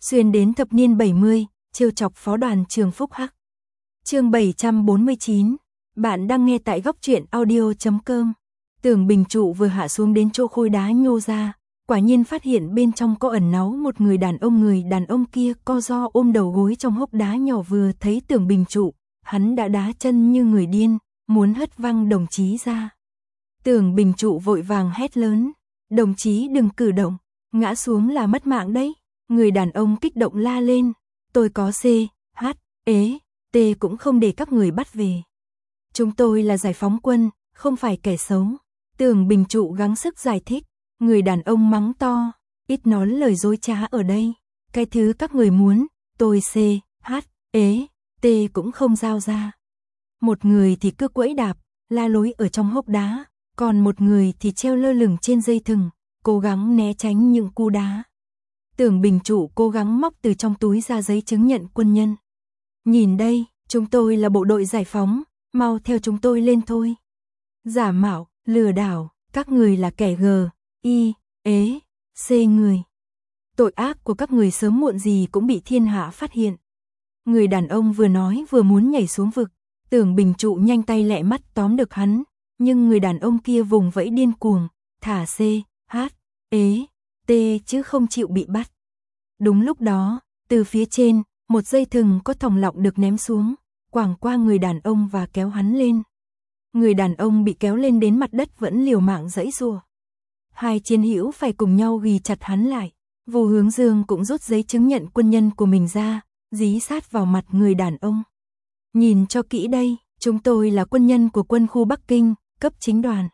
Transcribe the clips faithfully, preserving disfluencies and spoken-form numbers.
xuyên đến thập niên bảy mươi, trêu chọc phó đoàn trưởng Phúc Hắc. Chương bảy trăm bốn mươi chín, bạn đang nghe tại góc truyện audio chấm com. Tưởng Bình Trụ vừa hạ xuống đến chỗ khối đá nhô ra, quả nhiên phát hiện bên trong có ẩn náu một người đàn ông. Người đàn ông kia co ro ôm đầu gối trong hốc đá nhỏ, vừa thấy Tưởng Bình Trụ, hắn đã đá chân như người điên, muốn hất văng đồng chí ra. Tưởng Bình Trụ vội vàng hét lớn, đồng chí đừng cử động, ngã xuống là mất mạng đấy. Người đàn ông kích động la lên, tôi có C, H, ế, T cũng không để các người bắt về. Chúng tôi là giải phóng quân, không phải kẻ xấu. Tưởng Bình Trụ gắng sức giải thích, người đàn ông mắng to, ít nói lời dối trá ở đây. Cái thứ các người muốn, tôi C, H, ế, T cũng không giao ra. Một người thì cứ quẫy đạp, la lối ở trong hốc đá, còn một người thì treo lơ lửng trên dây thừng, cố gắng né tránh những cú đá. Tưởng Bình Trụ cố gắng móc từ trong túi ra giấy chứng nhận quân nhân. Nhìn đây, chúng tôi là bộ đội giải phóng, mau theo chúng tôi lên thôi. Giả mạo, lừa đảo, các người là kẻ G, I, ế, C người. Tội ác của các người sớm muộn gì cũng bị thiên hạ phát hiện. Người đàn ông vừa nói vừa muốn nhảy xuống vực. Tưởng Bình Trụ nhanh tay lẹ mắt tóm được hắn, nhưng người đàn ông kia vùng vẫy điên cuồng, thả C, H, ế, T chứ không chịu bị bắt. Đúng lúc đó, từ phía trên, một dây thừng có thòng lọng được ném xuống, quàng qua người đàn ông và kéo hắn lên. Người đàn ông bị kéo lên đến mặt đất vẫn liều mạng giãy giụa. Hai chiến hữu phải cùng nhau ghi chặt hắn lại. Vu Hướng Dương cũng rút giấy chứng nhận quân nhân của mình ra, dí sát vào mặt người đàn ông. Nhìn cho kỹ đây, chúng tôi là quân nhân của quân khu Bắc Kinh, cấp chính đoàn.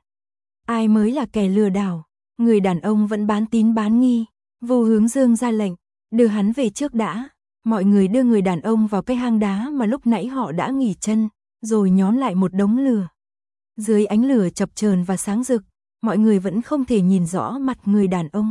Ai mới là kẻ lừa đảo? Người đàn ông vẫn bán tín bán nghi. Vu Hướng Dương ra lệnh, đưa hắn về trước đã. Mọi người đưa người đàn ông vào cái hang đá mà lúc nãy họ đã nghỉ chân, rồi nhóm lại một đống lửa. Dưới ánh lửa chập chờn và sáng rực, mọi người vẫn không thể nhìn rõ mặt người đàn ông.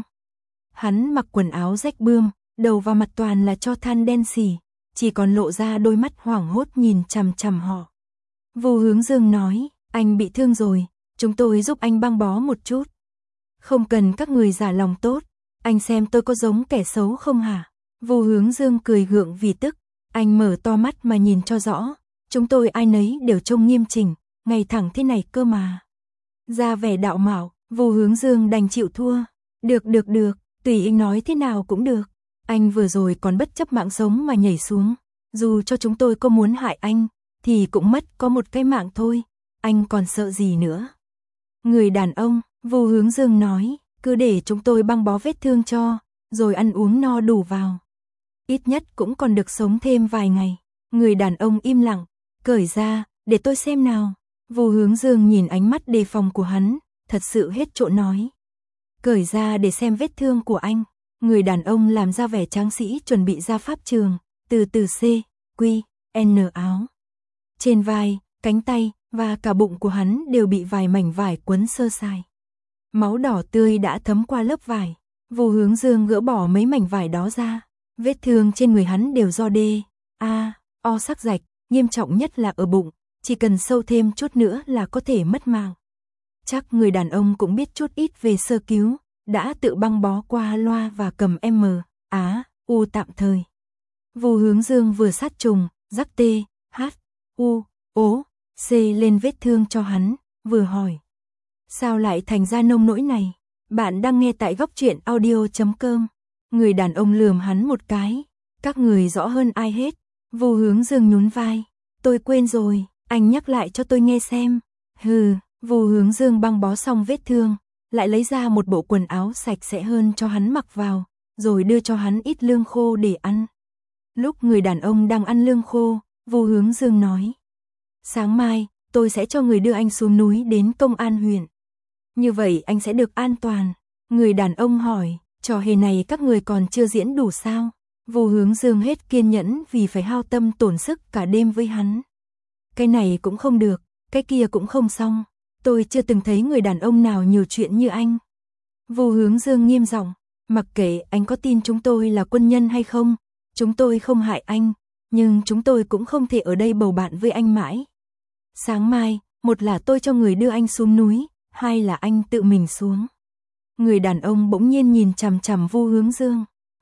Hắn mặc quần áo rách bươm, đầu và mặt toàn là tro than đen xì, chỉ còn lộ ra đôi mắt hoảng hốt nhìn chằm chằm họ. Vu Hướng Dương nói, anh bị thương rồi, chúng tôi giúp anh băng bó một chút. Không cần các người giả lòng tốt, anh xem tôi có giống kẻ xấu không hả? Vu Hướng Dương cười gượng vì tức, anh mở to mắt mà nhìn cho rõ, chúng tôi ai nấy đều trông nghiêm chỉnh, ngay thẳng thế này cơ mà. Ra vẻ đạo mạo, Vu Hướng Dương đành chịu thua. Được được được, tùy anh nói thế nào cũng được. Anh vừa rồi còn bất chấp mạng sống mà nhảy xuống. Dù cho chúng tôi có muốn hại anh, thì cũng mất có một cái mạng thôi. Anh còn sợ gì nữa? Người đàn ông, Vu Hướng Dương nói, cứ để chúng tôi băng bó vết thương cho, rồi ăn uống no đủ vào. Ít nhất cũng còn được sống thêm vài ngày. Người đàn ông im lặng, cởi ra, để tôi xem nào. Vu Hướng Dương nhìn ánh mắt đề phòng của hắn, thật sự hết chỗ nói. Cởi ra để xem vết thương của anh. Người đàn ông làm ra vẻ tráng sĩ chuẩn bị ra pháp trường, từ từ C, Q, N áo. Trên vai, cánh tay và cả bụng của hắn đều bị vài mảnh vải quấn sơ sài. Máu đỏ tươi đã thấm qua lớp vải. Vu Hướng Dương gỡ bỏ mấy mảnh vải đó ra. Vết thương trên người hắn đều do D, A, O sắc rạch, nghiêm trọng nhất là ở bụng, chỉ cần sâu thêm chút nữa là có thể mất mạng. Chắc người đàn ông cũng biết chút ít về sơ cứu, đã tự băng bó qua loa và cầm M, Á, U tạm thời. Vu Hướng Dương vừa sát trùng, rắc T, H, U, O, C lên vết thương cho hắn, vừa hỏi. Sao lại thành ra nông nỗi này? Bạn đang nghe tại góc truyện audio chấm com. Người đàn ông lườm hắn một cái. Các người rõ hơn ai hết. Vu Hướng Dương nhún vai. Tôi quên rồi, anh nhắc lại cho tôi nghe xem. Hừ, Vu Hướng Dương băng bó xong vết thương, lại lấy ra một bộ quần áo sạch sẽ hơn cho hắn mặc vào, rồi đưa cho hắn ít lương khô để ăn. Lúc người đàn ông đang ăn lương khô, Vu Hướng Dương nói. Sáng mai, tôi sẽ cho người đưa anh xuống núi đến công an huyện. Như vậy anh sẽ được an toàn. Người đàn ông hỏi, trò hề này các người còn chưa diễn đủ sao? Vu Hướng Dương hết kiên nhẫn vì phải hao tâm tổn sức cả đêm với hắn. Cái này cũng không được, cái kia cũng không xong. Tôi chưa từng thấy người đàn ông nào nhiều chuyện như anh. Vu Hướng Dương nghiêm giọng, mặc kệ anh có tin chúng tôi là quân nhân hay không, chúng tôi không hại anh, nhưng chúng tôi cũng không thể ở đây bầu bạn với anh mãi. Sáng mai, một là tôi cho người đưa anh xuống núi, hai là anh tự mình xuống. Người đàn ông bỗng nhiên nhìn chằm chằm Vu Hướng Dương.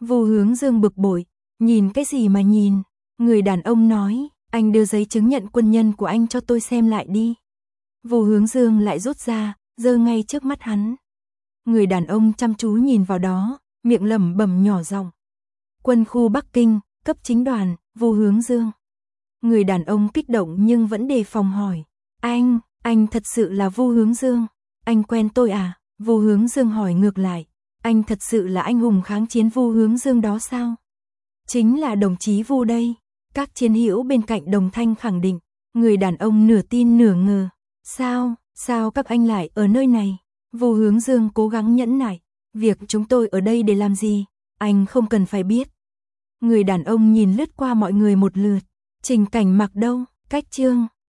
Vu Hướng Dương bực bội, nhìn cái gì mà nhìn? Người đàn ông nói, anh đưa giấy chứng nhận quân nhân của anh cho tôi xem lại đi. Vu Hướng Dương lại rút ra, giơ ngay trước mắt hắn. Người đàn ông chăm chú nhìn vào đó, miệng lẩm bẩm nhỏ giọng. Quân khu Bắc Kinh, cấp chính đoàn, Vu Hướng Dương. Người đàn ông kích động nhưng vẫn đề phòng hỏi. Anh, anh thật sự là Vu Hướng Dương. Anh quen tôi à? Vu Hướng Dương hỏi ngược lại. Anh thật sự là anh hùng kháng chiến Vu Hướng Dương đó sao? Chính là đồng chí Vu đây. Các chiến hữu bên cạnh đồng thanh khẳng định. Người đàn ông nửa tin nửa ngờ. Sao, sao các anh lại ở nơi này? Vu Hướng Dương cố gắng nhẫn nại. Việc chúng tôi ở đây để làm gì? Anh không cần phải biết. Người đàn ông nhìn lướt qua mọi người một lượt. Trình Cảnh Mặc đâu? Cách Trương